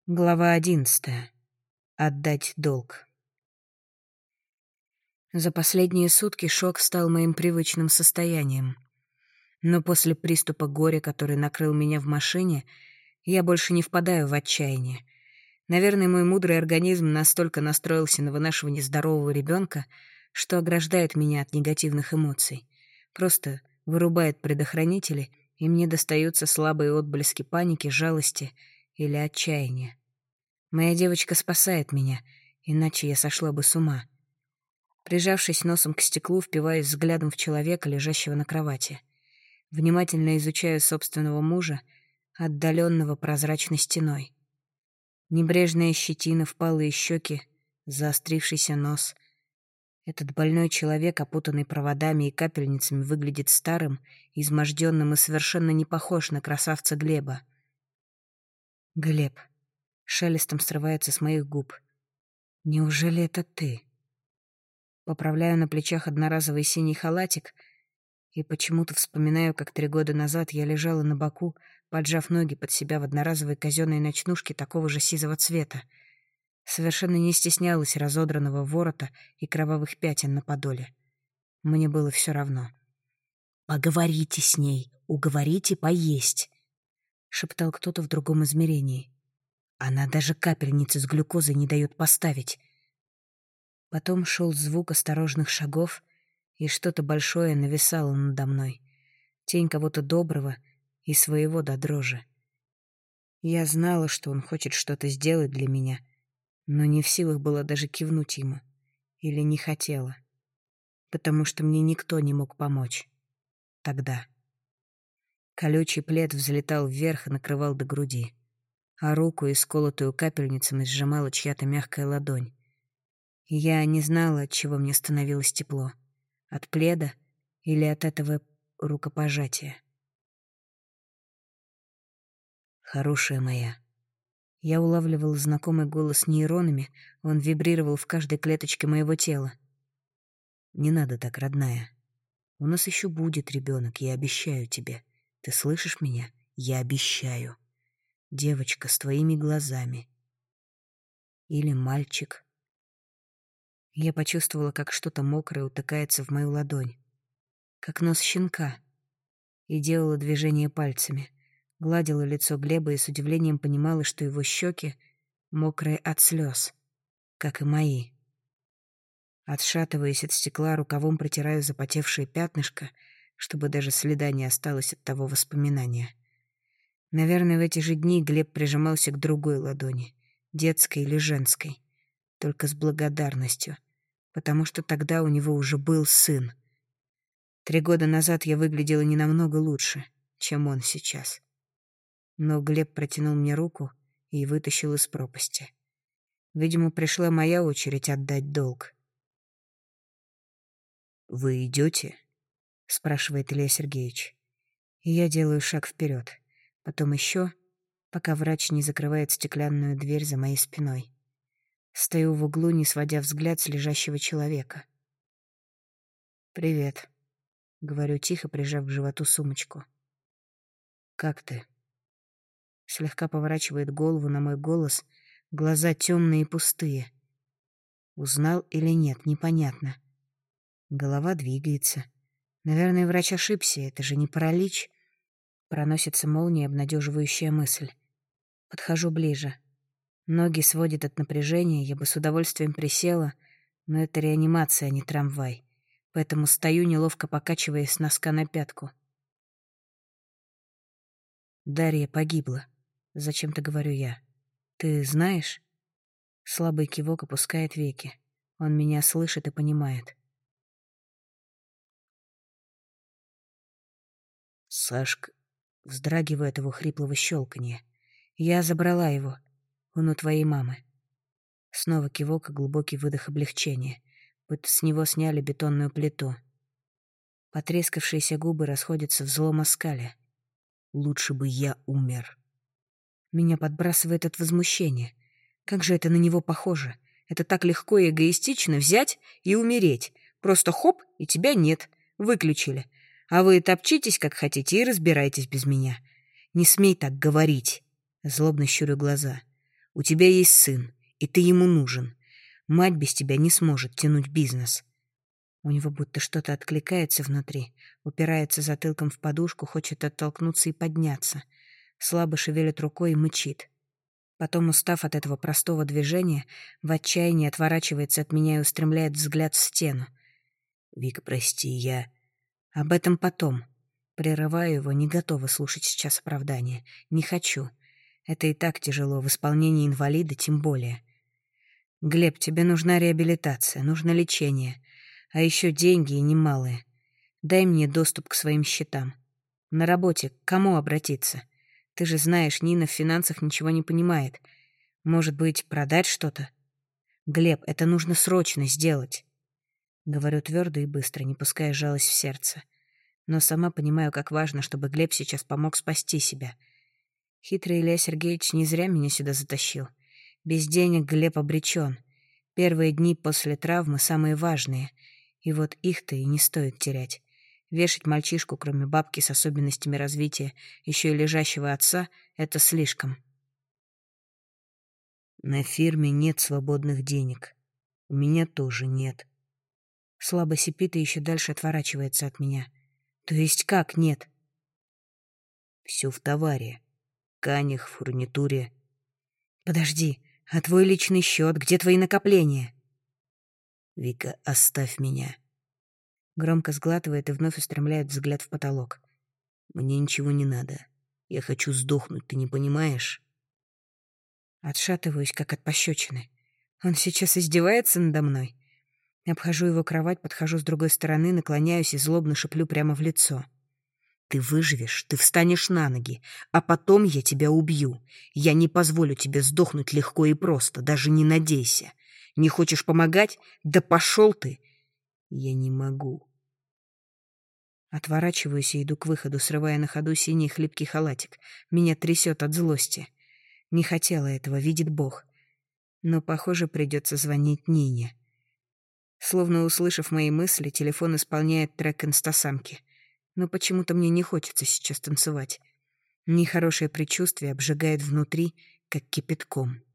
Глава 11. Отдать долг. За последние сутки шок стал моим привычным состоянием. Но после приступа горя, который накрыл меня в машине, я больше не впадаю в отчаяние. Наверное, мой мудрый организм настолько настроился на вынашивание здорового ребенка, что ограждает меня от негативных эмоций. Просто вырубает предохранители, и мне достаются слабые отблески паники, жалости или отчаяния. Моя девочка спасает меня, иначе я сошла бы с ума. Прижавшись носом к стеклу, впиваюсь взглядом в человека, лежащего на кровати. Внимательно изучаю собственного мужа, отдаленного прозрачной стеной. Небрежная щетина, впалые щеки, заострившийся нос. Этот больной человек, опутанный проводами и капельницами, выглядит старым, изможденным и совершенно не похож на красавца Глеба. «Глеб», шелестом срывается с моих губ. «Неужели это ты?» Поправляю на плечах одноразовый синий халатик и почему-то вспоминаю, как 3 года назад я лежала на боку, поджав ноги под себя в одноразовой казенной ночнушке такого же сизого цвета. Совершенно не стеснялась разодранного ворота и кровавых пятен на подоле. Мне было все равно. «Поговорите с ней, уговорите поесть», — шептал кто-то в другом измерении. «Она даже капельницы с глюкозой не дает поставить». Потом шел звук осторожных шагов, и что-то большое нависало надо мной. Тень кого-то доброго и своего до дрожи. Я знала, что он хочет что-то сделать для меня, но не в силах была даже кивнуть ему. Или не хотела. Потому что мне никто не мог помочь. Тогда. Колючий плед взлетал вверх и накрывал до груди, а руку, исколотую капельницами, сжимала чья-то мягкая ладонь. И я не знала, от чего мне становилось тепло. От пледа или от этого рукопожатия. «Хорошая моя». Я улавливал знакомый голос нейронами, он вибрировал в каждой клеточке моего тела. «Не надо так, родная. У нас еще будет ребенок, я обещаю тебе. Ты слышишь меня? Я обещаю. Девочка с твоими глазами. Или мальчик». Я почувствовала, как что-то мокрое утыкается в мою ладонь. Как нос щенка. И делала движение пальцами. Гладила лицо Глеба и с удивлением понимала, что его щеки мокрые от слез, как и мои. Отшатываясь от стекла, рукавом протираю запотевшее пятнышко, чтобы даже следа не осталось от того воспоминания. Наверное, в эти же дни Глеб прижимался к другой ладони, детской или женской, только с благодарностью, потому что тогда у него уже был сын. 3 года назад я выглядела не намного лучше, чем он сейчас. Но Глеб протянул мне руку и вытащил из пропасти. Видимо, пришла моя очередь отдать долг. «Вы идете?» — спрашивает Илья Сергеевич. И я делаю шаг вперед, потом еще, пока врач не закрывает стеклянную дверь за моей спиной. Стою в углу, не сводя взгляд с лежащего человека. «Привет», — говорю тихо, прижав к животу сумочку. «Как ты?» Слегка поворачивает голову на мой голос, глаза темные и пустые. Узнал или нет, непонятно. Голова двигается. Наверное, врач ошибся, это же не паралич. Проносится молнией обнадеживающая мысль. Подхожу ближе. Ноги сводят от напряжения, я бы с удовольствием присела, но это реанимация, а не трамвай. Поэтому стою, неловко покачиваясь с носка на пятку. Дарья погибла. Зачем-то говорю я. Ты знаешь? Слабый кивок опускает веки. Он меня слышит и понимает. Сашка, вздрагиваю от его хриплого щелканья. Я забрала его. Он у твоей мамы. Снова кивок и глубокий выдох облегчения, будто с него сняли бетонную плиту. Потрескавшиеся губы расходятся в злом оскале. Лучше бы я умер. Меня подбрасывает от возмущения. Как же это на него похоже? Это так легко и эгоистично взять и умереть. Просто хоп, и тебя нет. Выключили. А вы топчитесь, как хотите, и разбирайтесь без меня. Не смей так говорить. Злобно щурю глаза. У тебя есть сын, и ты ему нужен. Мать без тебя не сможет тянуть бизнес». У него будто что-то откликается внутри, упирается затылком в подушку, хочет оттолкнуться и подняться. Слабо шевелит рукой и мычит. Потом, устав от этого простого движения, в отчаянии отворачивается от меня и устремляет взгляд в стену. «Вика, прости, я...» «Об этом потом». Прерываю его, не готова слушать сейчас оправдания. Не хочу. Это и так тяжело, в исполнении инвалида тем более. «Глеб, тебе нужна реабилитация, нужно лечение. А еще деньги и немалые. Дай мне доступ к своим счетам. На работе к кому обратиться? Ты же знаешь, Нина в финансах ничего не понимает. Может быть, продать что-то? Глеб, это нужно срочно сделать». Говорю твердо и быстро, не пуская жалость в сердце. Но сама понимаю, как важно, чтобы Глеб сейчас помог спасти себя. Хитрый Илья Сергеевич не зря меня сюда затащил. Без денег Глеб обречен. Первые дни после травмы самые важные. И вот их-то и не стоит терять. Вешать мальчишку, кроме бабки с особенностями развития, еще и лежащего отца, это слишком. На фирме нет свободных денег. У меня тоже нет. Слабо сипит и еще дальше отворачивается от меня. То есть как нет? Все в товаре. Тканях, фурнитуре. Подожди, а твой личный счет? Где твои накопления? Вика, оставь меня. Громко сглатывает и вновь устремляет взгляд в потолок. Мне ничего не надо. Я хочу сдохнуть, ты не понимаешь? Отшатываюсь, как от пощечины. Он сейчас издевается надо мной? Обхожу его кровать, подхожу с другой стороны, наклоняюсь и злобно шеплю прямо в лицо. Ты выживешь, ты встанешь на ноги, а потом я тебя убью. Я не позволю тебе сдохнуть легко и просто, даже не надейся. Не хочешь помогать? Да пошел ты! Я не могу. Отворачиваюсь и иду к выходу, срывая на ходу синий хлипкий халатик. Меня трясет от злости. Не хотела этого, видит Бог. Но, похоже, придется звонить Нине. Словно услышав мои мысли, телефон исполняет трек инстасамки. Но почему-то мне не хочется сейчас танцевать. Нехорошее предчувствие обжигает внутри, как кипятком.